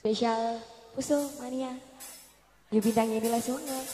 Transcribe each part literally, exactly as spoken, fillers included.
Spesial Usul Mania. Ayo bintangnya ini langsung nge.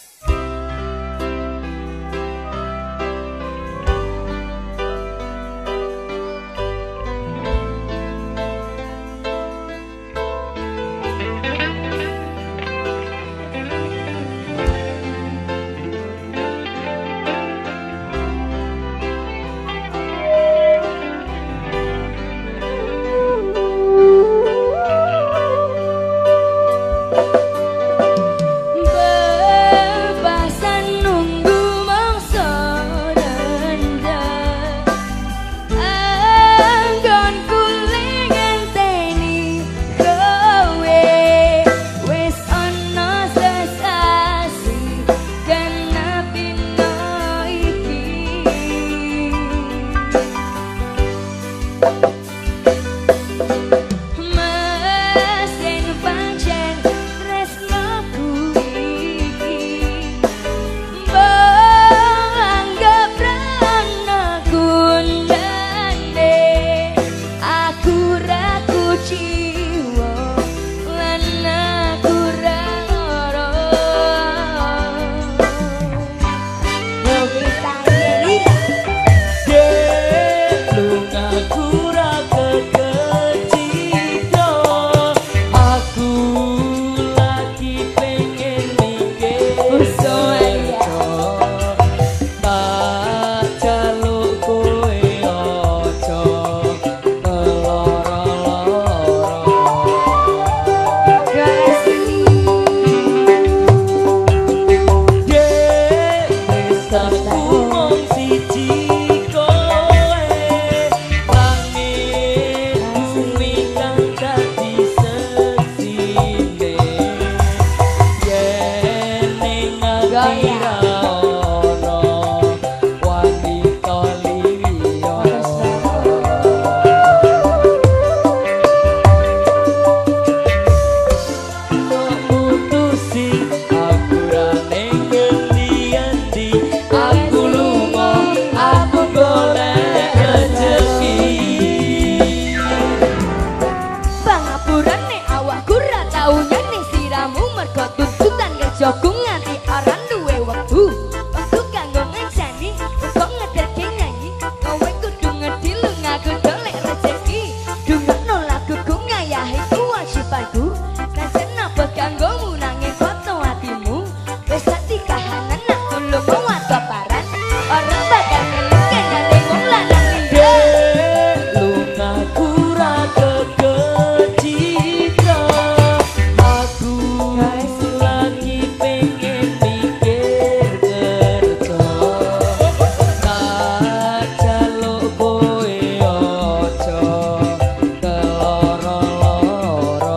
Jogung nganti orang duwe wektu wektu kanggo ngajani kok ngederke nyanyi kowe kudu ngedilu ngaku dolek rezeki dungokno lagu ku ngayahi kewajibanku najan napa kanggomu nanging foto hatimu wis dadi kahanan aku lunga wae paran ora bakal ngelike nang wong lanang liya lunga kura kekecitra aku lagi pengen mikir kerja tak jaluk kowe ojo keloro-loro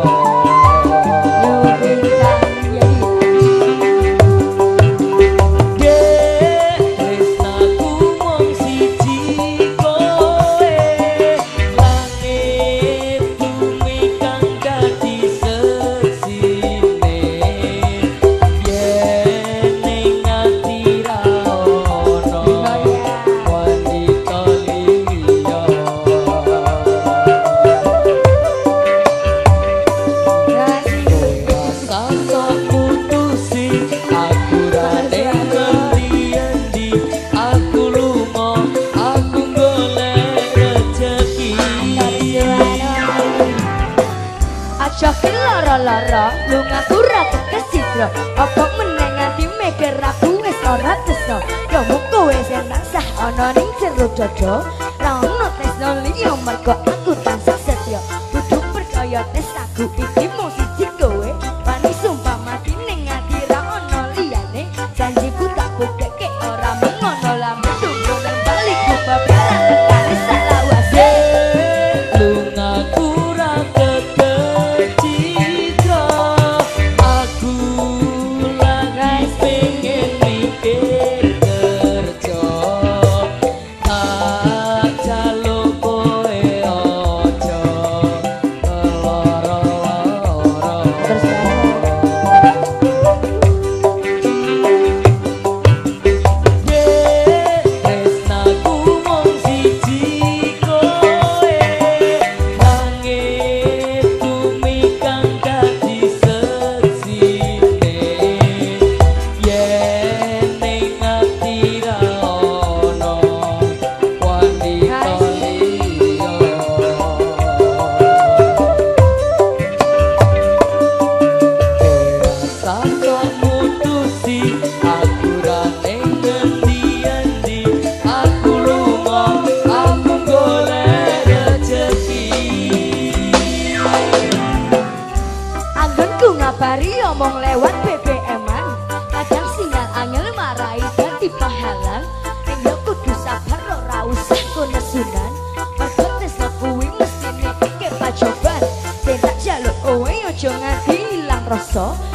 Dek tresnaku mung siji kowe langit bumi kang dadi seksine yen ning ati ra ono wanita liya rasa putusi aku ra ning ngendi aku lunga aku golek rejeki aja keloro-loro lunga kura kekesidro apa meneh nganti mikir aku wis ora tresno yomu kowe sing tansah ana ning jero dada ra ono tresno liya mergo aku tansah setya kudu percaya tresnaku iki mung siji kowe wani sumpah mati ning ati ra ono liyane janjiku tak bukteke ora mung ngono lamun tunggu nang balikku babaran tekane salawase lunga kura kekecitra aku lagi pengen mikir kerja tak jaluk kowe ojo keloro-loro ngabari omong lewat B B M-an. Kadang sinyal angel marai dadi pahalang. Ning yo kudu sabar ora usah kono sunan. Mergo tresno kuwi mestine iki pacoban. Yen tak jaluk kowe aja nganti ilang rasa.